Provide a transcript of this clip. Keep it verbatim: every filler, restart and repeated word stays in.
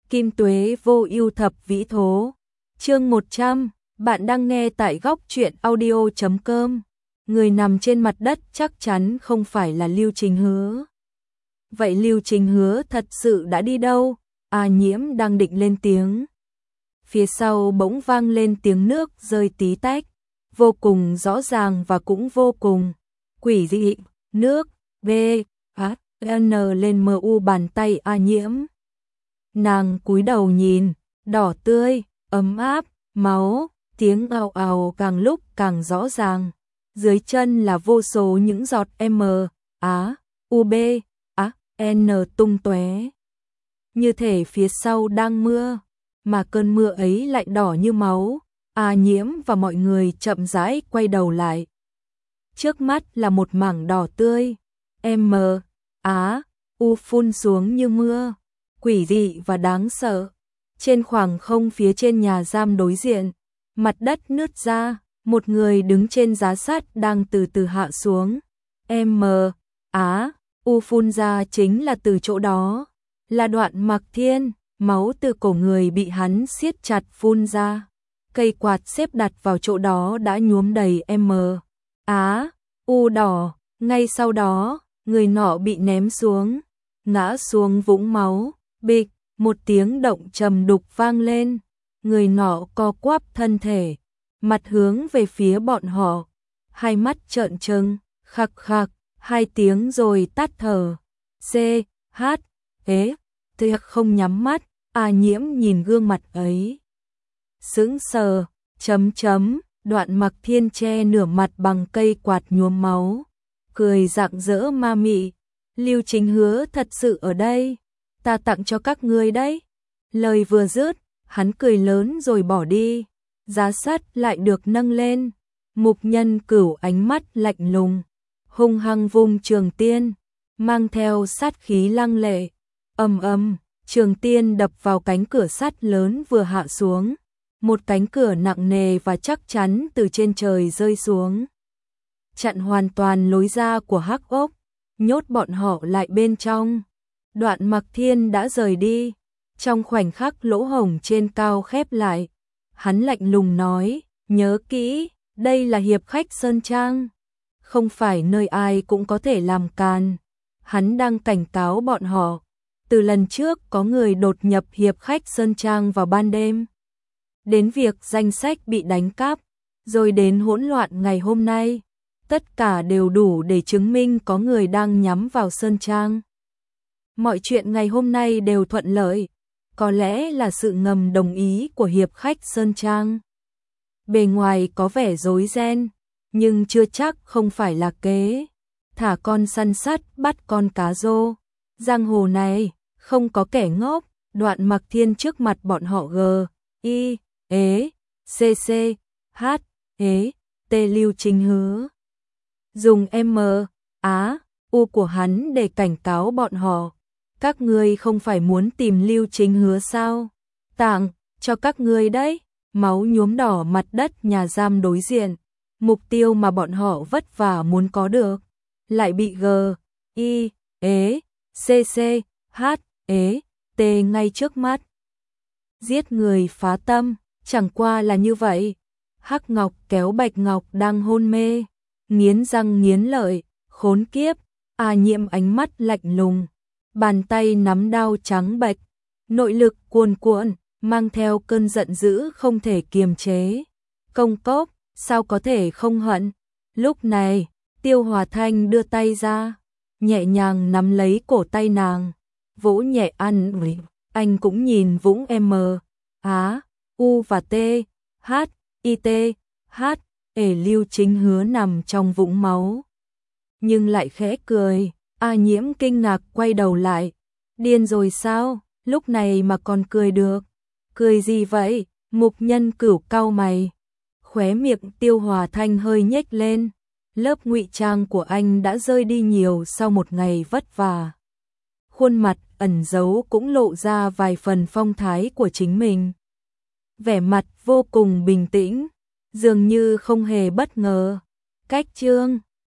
Kim tuế vô ưu thập vĩ thố. Chương một trăm, bạn đang nghe tại góc truyện audio chấm com. Người nằm trên mặt đất chắc chắn không phải là Lưu Trình Hứa. Vậy Lưu Trình Hứa thật sự đã đi đâu? A Nhiễm đang định lên tiếng. Phía sau bỗng vang lên tiếng nước rơi tí tách, vô cùng rõ ràng và cũng vô cùng quỷ dị. Nước B A N lên mờ u bàn tay A Nhiễm. Nàng cúi đầu nhìn, đỏ tươi, ấm áp, máu, tiếng ào ào càng lúc càng rõ ràng. Dưới chân là vô số những giọt M, A, U, B, A, N tung tóe. Như thể phía sau đang mưa, mà cơn mưa ấy lại đỏ như máu. A Nhiễm và mọi người chậm rãi quay đầu lại. Trước mắt là một mảng đỏ tươi, M, A, U phun xuống như mưa, quỷ dị và đáng sợ. Trên khoảng không phía trên nhà giam đối diện, mặt đất nứt ra, một người đứng trên giá sắt đang từ từ hạ xuống. M, A, U phun ra chính là từ chỗ đó, là Đoạn Mặc Thiên, máu từ cổ người bị hắn siết chặt phun ra. Cây quạt xếp đặt vào chỗ đó đã nhuốm đầy M, A, U đỏ, ngay sau đó, người nọ bị ném xuống, ngã xuống vũng máu, bịch, một tiếng động trầm đục vang lên, người nọ co quắp thân thể, mặt hướng về phía bọn họ, hai mắt trợn trừng, khặc khặc, hai tiếng rồi tắt thở. C, H, ế, T không nhắm mắt, A Nhiễm nhìn gương mặt ấy. Sững sờ, chấm chấm, Đoạn Mặc Thiên che nửa mặt bằng cây quạt nhuốm máu, cười rạng rỡ ma mị. Lưu Trình Hứa thật sự ở đây, ta tặng cho các ngươi đấy. Lời vừa dứt, hắn cười lớn rồi bỏ đi. Giá sắt lại được nâng lên. Mục Nhân Cửu ánh mắt lạnh lùng, hung hăng vung trường tiên, mang theo sát khí lăng lệ. Ầm ầm, trường tiên đập vào cánh cửa sắt lớn vừa hạ xuống. Một cánh cửa nặng nề và chắc chắn từ trên trời rơi xuống, chặn hoàn toàn lối ra của hắc ốc, nhốt bọn họ lại bên trong. Đoạn Mặc Thiên đã rời đi, trong khoảnh khắc lỗ hổng trên cao khép lại, hắn lạnh lùng nói, nhớ kỹ, đây là hiệp khách Sơn Trang, không phải nơi ai cũng có thể làm càn. Hắn đang cảnh cáo bọn họ, từ lần trước có người đột nhập hiệp khách Sơn Trang vào ban đêm, đến việc danh sách bị đánh cắp, rồi đến hỗn loạn ngày hôm nay, tất cả đều đủ để chứng minh có người đang nhắm vào Sơn Trang. Mọi chuyện ngày hôm nay đều thuận lợi, có lẽ là sự ngầm đồng ý của hiệp khách Sơn Trang. Bề ngoài có vẻ rối ren, nhưng chưa chắc không phải là kế. Thả con săn sắt bắt con cá rô. Giang hồ này, không có kẻ ngốc. Đoạn Mặc Thiên trước mặt bọn họ G, I, ế, C, C, H, ế, T Lưu Trình Hứa. Dùng M, A, U của hắn để cảnh cáo bọn họ. Các ngươi không phải muốn tìm Lưu Trình Hứa sao? Tặng cho các ngươi đấy. Máu nhuốm đỏ mặt đất nhà giam đối diện. Mục tiêu mà bọn họ vất vả muốn có được, lại bị G, I, ế, C, C, H, ế, T ngay trước mắt. Giết người phá tâm, chẳng qua là như vậy. Hắc Ngọc kéo Bạch Ngọc đang hôn mê, nghiến răng nghiến lợi, khốn kiếp. A Nhiễm ánh mắt lạnh lùng, bàn tay nắm đao trắng bệch, nội lực cuồn cuộn, mang theo cơn giận dữ không thể kiềm chế. Công cốc, sao có thể không hận? Lúc này, Tiêu Hòa Thanh đưa tay ra, nhẹ nhàng nắm lấy cổ tay nàng, vỗ nhẹ ăn. Anh cũng nhìn vũng M, A, U và T, H, I, T, H, ể Lưu Trình Hứa nằm trong vũng máu, nhưng lại khẽ cười. A Nhiễm kinh ngạc quay đầu lại, điên rồi sao, lúc này mà còn cười được? Cười gì vậy? Mục Nhân Cửu cau mày, khóe miệng Tiêu Hòa Thanh hơi nhếch lên, lớp ngụy trang của anh đã rơi đi nhiều sau một ngày vất vả. Khuôn mặt ẩn giấu cũng lộ ra vài phần phong thái của chính mình. Vẻ mặt vô cùng bình tĩnh, dường như không hề bất ngờ. Cách chương